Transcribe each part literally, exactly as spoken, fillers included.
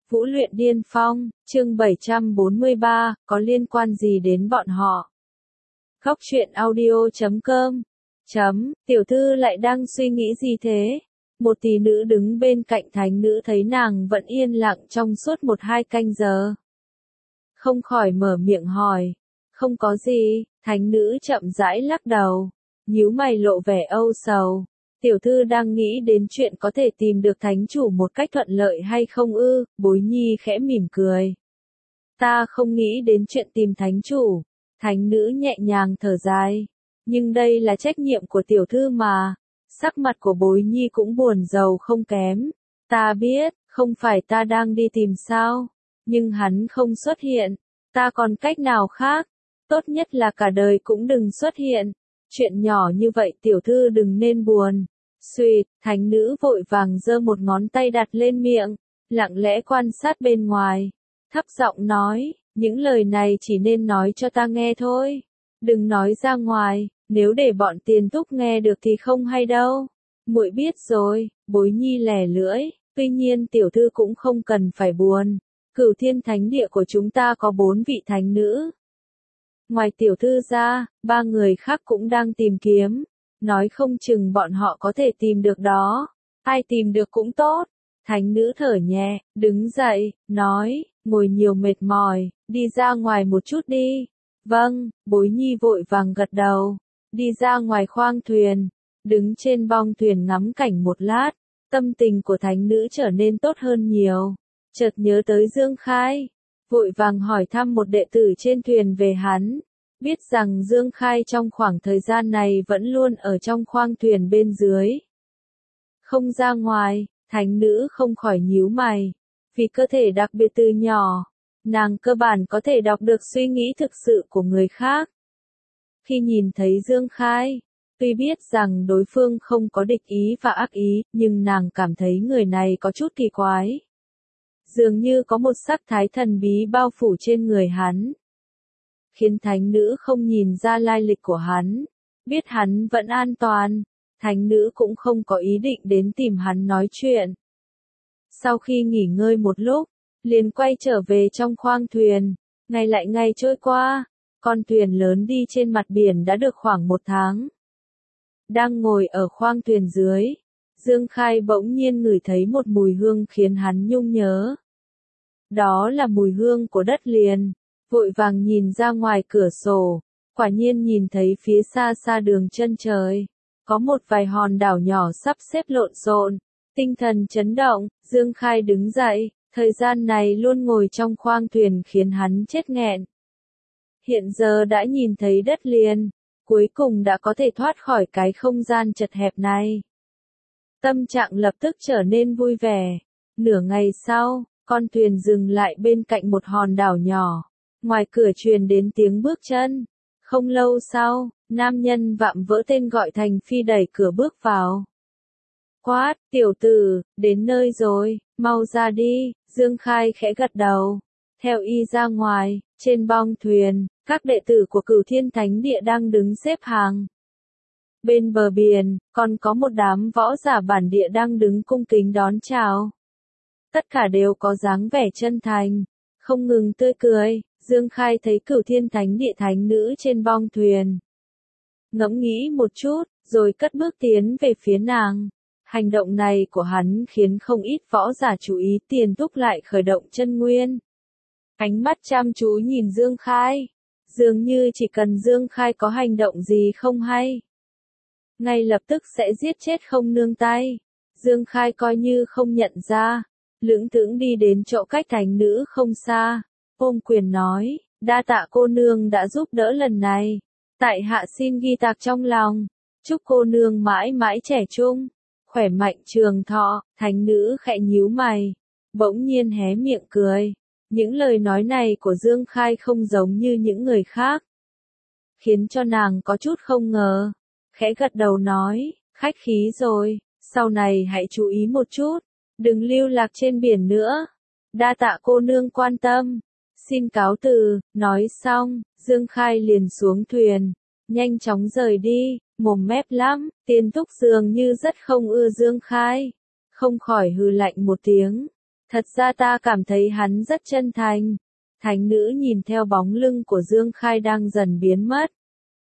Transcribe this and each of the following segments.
Vũ luyện điên phong, chương bảy trăm bốn mươi ba, có liên quan gì đến bọn họ? Góc truyện audio chấm com Chấm, tiểu thư lại đang suy nghĩ gì thế? Một tỷ nữ đứng bên cạnh thánh nữ thấy nàng vẫn yên lặng trong suốt một hai canh giờ. Không khỏi mở miệng hỏi. Không có gì, thánh nữ chậm rãi lắc đầu. Nhíu mày lộ vẻ âu sầu. Tiểu thư đang nghĩ đến chuyện có thể tìm được thánh chủ một cách thuận lợi hay không ư, Bối Nhi khẽ mỉm cười. Ta không nghĩ đến chuyện tìm thánh chủ. Thánh nữ nhẹ nhàng thở dài. Nhưng đây là trách nhiệm của tiểu thư mà. Sắc mặt của Bối Nhi cũng buồn rầu không kém. Ta biết, không phải ta đang đi tìm sao. Nhưng hắn không xuất hiện. Ta còn cách nào khác? Tốt nhất là cả đời cũng đừng xuất hiện. Chuyện nhỏ như vậy tiểu thư đừng nên buồn. Xuyệt, thánh nữ vội vàng giơ một ngón tay đặt lên miệng, lặng lẽ quan sát bên ngoài. Thấp giọng nói, những lời này chỉ nên nói cho ta nghe thôi. Đừng nói ra ngoài, nếu để bọn tiền túc nghe được thì không hay đâu. Muội biết rồi, Bối Nhi lẻ lưỡi, tuy nhiên tiểu thư cũng không cần phải buồn. Cửu Thiên Thánh Địa của chúng ta có bốn vị thánh nữ. Ngoài tiểu thư ra, ba người khác cũng đang tìm kiếm. Nói không chừng bọn họ có thể tìm được đó. Ai tìm được cũng tốt. Thánh nữ thở nhẹ, đứng dậy, nói, ngồi nhiều mệt mỏi, đi ra ngoài một chút đi. Vâng, Bối Nhi vội vàng gật đầu. Đi ra ngoài khoang thuyền, đứng trên bong thuyền ngắm cảnh một lát. Tâm tình của thánh nữ trở nên tốt hơn nhiều. Chợt nhớ tới Dương Khai. Vội vàng hỏi thăm một đệ tử trên thuyền về hắn. Biết rằng Dương Khai trong khoảng thời gian này vẫn luôn ở trong khoang thuyền bên dưới. Không ra ngoài, thánh nữ không khỏi nhíu mày. Vì cơ thể đặc biệt từ nhỏ, nàng cơ bản có thể đọc được suy nghĩ thực sự của người khác. Khi nhìn thấy Dương Khai, tuy biết rằng đối phương không có địch ý và ác ý, nhưng nàng cảm thấy người này có chút kỳ quái. Dường như có một sắc thái thần bí bao phủ trên người hắn. Khiến thánh nữ không nhìn ra lai lịch của hắn. Biết hắn vẫn an toàn. Thánh nữ cũng không có ý định đến tìm hắn nói chuyện. Sau khi nghỉ ngơi một lúc, liền quay trở về trong khoang thuyền. Ngày lại ngày trôi qua, con thuyền lớn đi trên mặt biển đã được khoảng một tháng. Đang ngồi ở khoang thuyền dưới, Dương Khai bỗng nhiên ngửi thấy một mùi hương khiến hắn nhung nhớ. Đó là mùi hương của đất liền. Vội vàng nhìn ra ngoài cửa sổ, quả nhiên nhìn thấy phía xa xa đường chân trời. Có một vài hòn đảo nhỏ sắp xếp lộn xộn. Tinh thần chấn động, Dương Khai đứng dậy, thời gian này luôn ngồi trong khoang thuyền khiến hắn chết nghẹn. Hiện giờ đã nhìn thấy đất liền, cuối cùng đã có thể thoát khỏi cái không gian chật hẹp này. Tâm trạng lập tức trở nên vui vẻ. Nửa ngày sau, con thuyền dừng lại bên cạnh một hòn đảo nhỏ. Ngoài cửa truyền đến tiếng bước chân. Không lâu sau, nam nhân vạm vỡ tên gọi Thành Phi đẩy cửa bước vào. Quát, tiểu tử, đến nơi rồi, mau ra đi, Dương Khai khẽ gật đầu. Theo y ra ngoài, trên bong thuyền, các đệ tử của Cửu Thiên Thánh Địa đang đứng xếp hàng. Bên bờ biển, còn có một đám võ giả bản địa đang đứng cung kính đón chào. Tất cả đều có dáng vẻ chân thành, không ngừng tươi cười. Dương Khai thấy Cửu Thiên Thánh Địa thánh nữ trên bong thuyền. Ngẫm nghĩ một chút, rồi cất bước tiến về phía nàng. Hành động này của hắn khiến không ít võ giả chú ý Tiền Túc lại khởi động chân nguyên. Ánh mắt chăm chú nhìn Dương Khai. Dường như chỉ cần Dương Khai có hành động gì không hay, ngay lập tức sẽ giết chết không nương tay. Dương Khai coi như không nhận ra. Lưỡng thững đi đến chỗ cách thánh nữ không xa. Ôm quyền nói, đa tạ cô nương đã giúp đỡ lần này. Tại hạ xin ghi tạc trong lòng. Chúc cô nương mãi mãi trẻ trung, khỏe mạnh trường thọ. Thánh nữ khẽ nhíu mày, bỗng nhiên hé miệng cười. Những lời nói này của Dương Khai không giống như những người khác, khiến cho nàng có chút không ngờ. Khẽ gật đầu nói, khách khí rồi, sau này hãy chú ý một chút, đừng lưu lạc trên biển nữa. Đa tạ cô nương quan tâm. Xin cáo từ. Nói xong, Dương Khai liền xuống thuyền, nhanh chóng rời đi. Mồm mép lắm, Tiền Túc dường như rất không ưa Dương Khai, không khỏi hừ lạnh một tiếng. Thật ra ta cảm thấy hắn rất chân thành. Thánh nữ nhìn theo bóng lưng của Dương Khai đang dần biến mất.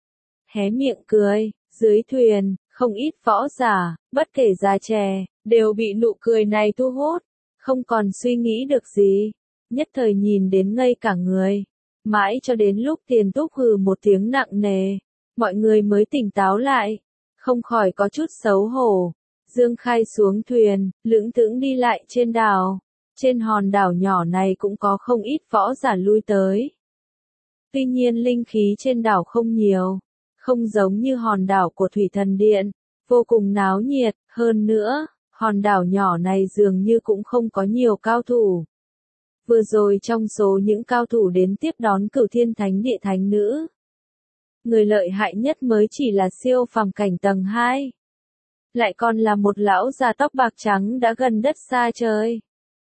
Hé miệng cười, dưới thuyền, không ít võ giả, bất kể già trẻ, đều bị nụ cười này thu hút, không còn suy nghĩ được gì, nhất thời nhìn đến ngây cả người. Mãi cho đến lúc Tiền Túc hừ một tiếng nặng nề, mọi người mới tỉnh táo lại, không khỏi có chút xấu hổ. Dương Khai xuống thuyền, lững thững đi lại trên đảo. Trên hòn đảo nhỏ này cũng có không ít võ giả lui tới. Tuy nhiên linh khí trên đảo không nhiều, không giống như hòn đảo của Thủy Thần Điện, vô cùng náo nhiệt, hơn nữa, hòn đảo nhỏ này dường như cũng không có nhiều cao thủ. Vừa rồi trong số những cao thủ đến tiếp đón Cửu Thiên Thánh Địa thánh nữ, người lợi hại nhất mới chỉ là siêu phàm cảnh tầng hai. Lại còn là một lão già tóc bạc trắng đã gần đất xa trời.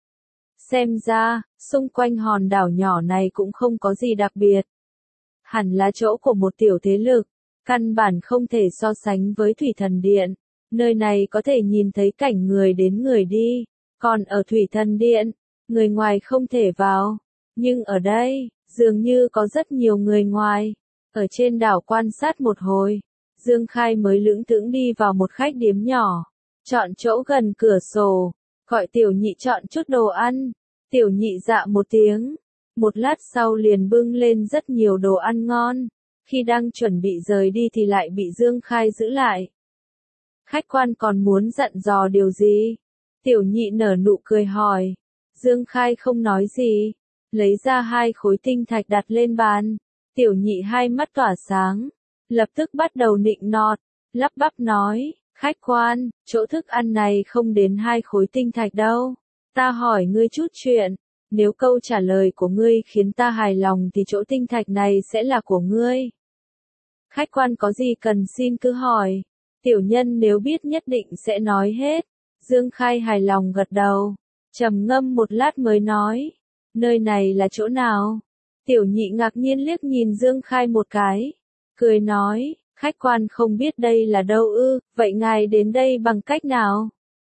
Xem ra, xung quanh hòn đảo nhỏ này cũng không có gì đặc biệt. Hẳn là chỗ của một tiểu thế lực, căn bản không thể so sánh với Thủy Thần Điện. Nơi này có thể nhìn thấy cảnh người đến người đi, còn ở Thủy Thần Điện, người ngoài không thể vào. Nhưng ở đây, dường như có rất nhiều người ngoài. Ở trên đảo quan sát một hồi, Dương Khai mới lững thững đi vào một khách điếm nhỏ, chọn chỗ gần cửa sổ, gọi tiểu nhị chọn chút đồ ăn. Tiểu nhị dạ một tiếng, một lát sau liền bưng lên rất nhiều đồ ăn ngon. Khi đang chuẩn bị rời đi thì lại bị Dương Khai giữ lại. Khách quan còn muốn dặn dò điều gì? Tiểu nhị nở nụ cười hỏi. Dương Khai không nói gì, lấy ra hai khối tinh thạch đặt lên bàn. Tiểu nhị hai mắt tỏa sáng, lập tức bắt đầu nịnh nọt, lắp bắp nói, khách quan, chỗ thức ăn này không đến hai khối tinh thạch đâu. Ta hỏi ngươi chút chuyện, nếu câu trả lời của ngươi khiến ta hài lòng thì chỗ tinh thạch này sẽ là của ngươi. Khách quan có gì cần xin cứ hỏi, tiểu nhân nếu biết nhất định sẽ nói hết. Dương Khai hài lòng gật đầu, trầm ngâm một lát mới nói, nơi này là chỗ nào? Tiểu nhị ngạc nhiên liếc nhìn Dương Khai một cái, cười nói, khách quan không biết đây là đâu ư, vậy ngài đến đây bằng cách nào?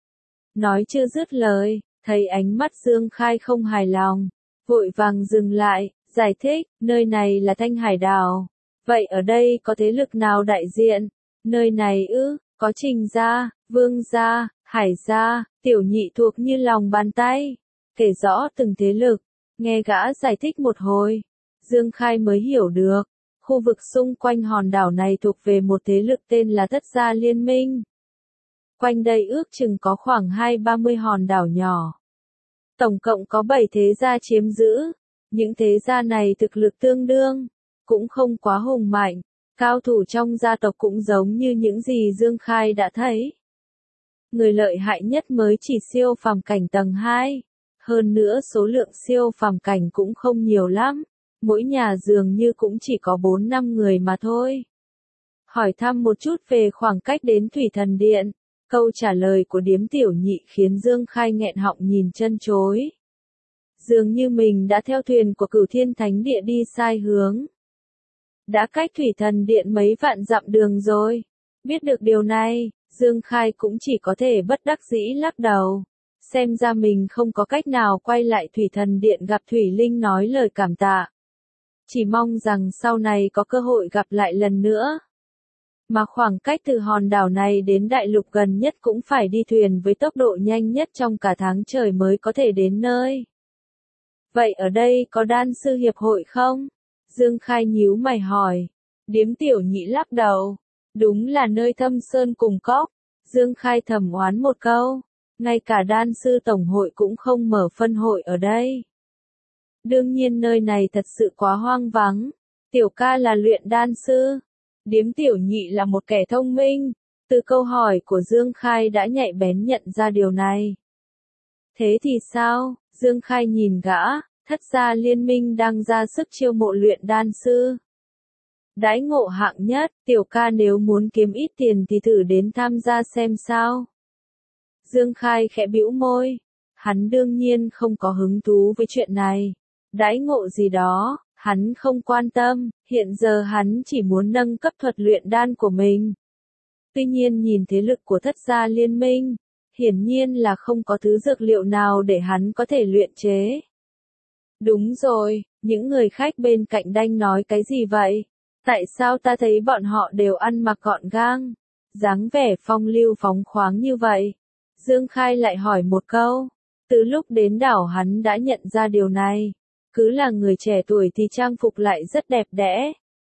Nói chưa dứt lời, thấy ánh mắt Dương Khai không hài lòng, vội vàng dừng lại, giải thích, nơi này là Thanh Hải Đảo. Vậy ở đây có thế lực nào đại diện? Nơi này ư, có Trình gia, Vương gia, Hải gia, tiểu nhị thuộc như lòng bàn tay, kể rõ từng thế lực. Nghe gã giải thích một hồi, Dương Khai mới hiểu được, khu vực xung quanh hòn đảo này thuộc về một thế lực tên là Thất Gia Liên Minh. Quanh đây ước chừng có khoảng hai ba mươi hòn đảo nhỏ. Tổng cộng có bảy thế gia chiếm giữ. Những thế gia này thực lực tương đương, cũng không quá hùng mạnh. Cao thủ trong gia tộc cũng giống như những gì Dương Khai đã thấy. Người lợi hại nhất mới chỉ siêu phàm cảnh tầng hai. Hơn nữa số lượng siêu phàm cảnh cũng không nhiều lắm. Mỗi nhà dường như cũng chỉ có bốn năm người mà thôi. Hỏi thăm một chút về khoảng cách đến Thủy Thần Điện. Câu trả lời của điếm tiểu nhị khiến Dương Khai nghẹn họng nhìn chân chối. Dường như mình đã theo thuyền của Cửu Thiên Thánh Địa đi sai hướng. Đã cách Thủy Thần Điện mấy vạn dặm đường rồi. Biết được điều này, Dương Khai cũng chỉ có thể bất đắc dĩ lắc đầu. Xem ra mình không có cách nào quay lại Thủy Thần Điện gặp Thủy Linh nói lời cảm tạ. Chỉ mong rằng sau này có cơ hội gặp lại lần nữa. Mà khoảng cách từ hòn đảo này đến đại lục gần nhất cũng phải đi thuyền với tốc độ nhanh nhất trong cả tháng trời mới có thể đến nơi. Vậy ở đây có đan sư hiệp hội không? Dương Khai nhíu mày hỏi. Điếm tiểu nhị lắc đầu. Đúng là nơi thâm sơn cùng cốc. Dương Khai thầm oán một câu. Ngay cả đan sư tổng hội cũng không mở phân hội ở đây. Đương nhiên nơi này thật sự quá hoang vắng. Tiểu ca là luyện đan sư. Điếm tiểu nhị là một kẻ thông minh. Từ câu hỏi của Dương Khai đã nhạy bén nhận ra điều này. Thế thì sao? Dương Khai nhìn gã, Thất Gia Liên Minh đang ra sức chiêu mộ luyện đan sư. Đãi ngộ hạng nhất, tiểu ca nếu muốn kiếm ít tiền thì thử đến tham gia xem sao. Dương Khai khẽ bĩu môi. Hắn đương nhiên không có hứng thú với chuyện này. Đãi ngộ gì đó, hắn không quan tâm, hiện giờ hắn chỉ muốn nâng cấp thuật luyện đan của mình. Tuy nhiên nhìn thế lực của Thất Gia Liên Minh, hiển nhiên là không có thứ dược liệu nào để hắn có thể luyện chế. Đúng rồi, những người khách bên cạnh đanh nói cái gì vậy? Tại sao ta thấy bọn họ đều ăn mặc gọn gàng, dáng vẻ phong lưu phóng khoáng như vậy? Dương Khai lại hỏi một câu. Từ lúc đến đảo hắn đã nhận ra điều này. Cứ là người trẻ tuổi thì trang phục lại rất đẹp đẽ.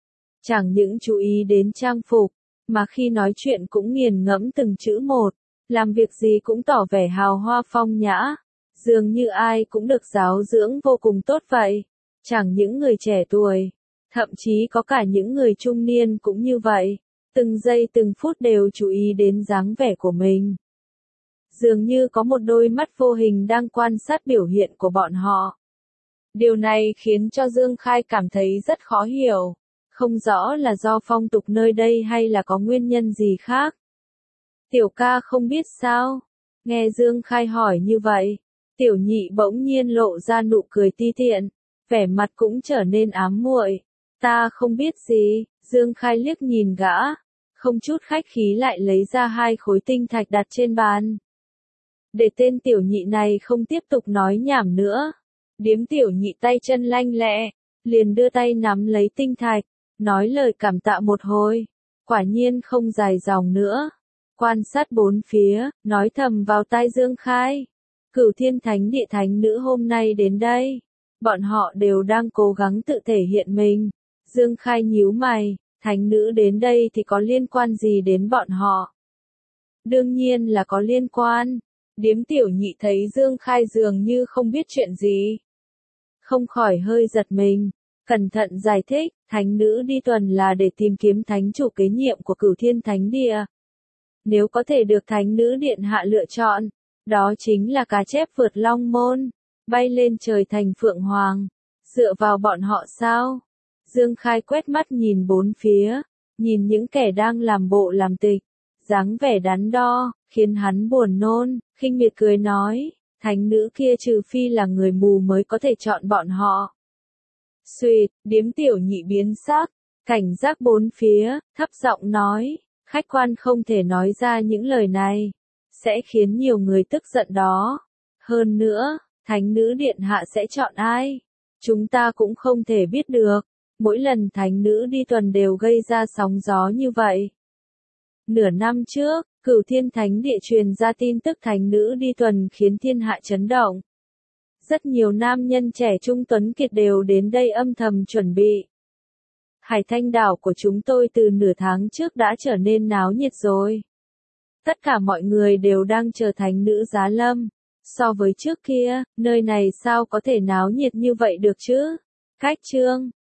Chẳng những chú ý đến trang phục, mà khi nói chuyện cũng nghiền ngẫm từng chữ một, làm việc gì cũng tỏ vẻ hào hoa phong nhã, dường như ai cũng được giáo dưỡng vô cùng tốt vậy. Chẳng những người trẻ tuổi, thậm chí có cả những người trung niên cũng như vậy, từng giây từng phút đều chú ý đến dáng vẻ của mình. Dường như có một đôi mắt vô hình đang quan sát biểu hiện của bọn họ. Điều này khiến cho Dương Khai cảm thấy rất khó hiểu, không rõ là do phong tục nơi đây hay là có nguyên nhân gì khác. Tiểu ca không biết sao? Nghe Dương Khai hỏi như vậy, Tiểu Nhị bỗng nhiên lộ ra nụ cười ti tiện, vẻ mặt cũng trở nên ám muội. Ta không biết gì. Dương Khai liếc nhìn gã, không chút khách khí lại lấy ra hai khối tinh thạch đặt trên bàn. Để tên Tiểu Nhị này không tiếp tục nói nhảm nữa. Điếm Tiểu Nhị tay chân lanh lẹ, liền đưa tay nắm lấy tinh thạch, nói lời cảm tạ một hồi, quả nhiên không dài dòng nữa. Quan sát bốn phía, nói thầm vào tai Dương Khai. Cửu Thiên Thánh Địa thánh nữ hôm nay đến đây. Bọn họ đều đang cố gắng tự thể hiện mình. Dương Khai nhíu mày, thánh nữ đến đây thì có liên quan gì đến bọn họ? Đương nhiên là có liên quan. Điếm Tiểu Nhị thấy Dương Khai dường như không biết chuyện gì, không khỏi hơi giật mình, cẩn thận giải thích, thánh nữ đi tuần là để tìm kiếm thánh chủ kế nhiệm của Cửu Thiên Thánh Địa. Nếu có thể được thánh nữ điện hạ lựa chọn, đó chính là cá chép vượt long môn, bay lên trời thành phượng hoàng. Dựa vào bọn họ sao? Dương Khai quét mắt nhìn bốn phía, nhìn những kẻ đang làm bộ làm tịch, dáng vẻ đắn đo, khiến hắn buồn nôn, khinh miệt cười nói, thánh nữ kia trừ phi là người mù mới có thể chọn bọn họ. Xuyệt, Điếm Tiểu Nhị biến sắc, cảnh giác bốn phía, thấp giọng nói, khách quan không thể nói ra những lời này, sẽ khiến nhiều người tức giận đó. Hơn nữa, thánh nữ điện hạ sẽ chọn ai? Chúng ta cũng không thể biết được, mỗi lần thánh nữ đi tuần đều gây ra sóng gió như vậy. Nửa năm trước, Cửu Thiên Thánh Địa truyền ra tin tức thánh nữ đi tuần khiến thiên hạ chấn động. Rất nhiều nam nhân trẻ trung tuấn kiệt đều đến đây âm thầm chuẩn bị. Hải Thanh đảo của chúng tôi từ nửa tháng trước đã trở nên náo nhiệt rồi. Tất cả mọi người đều đang chờ thánh nữ giá lâm. So với trước kia, nơi này sao có thể náo nhiệt như vậy được chứ? Khách trương,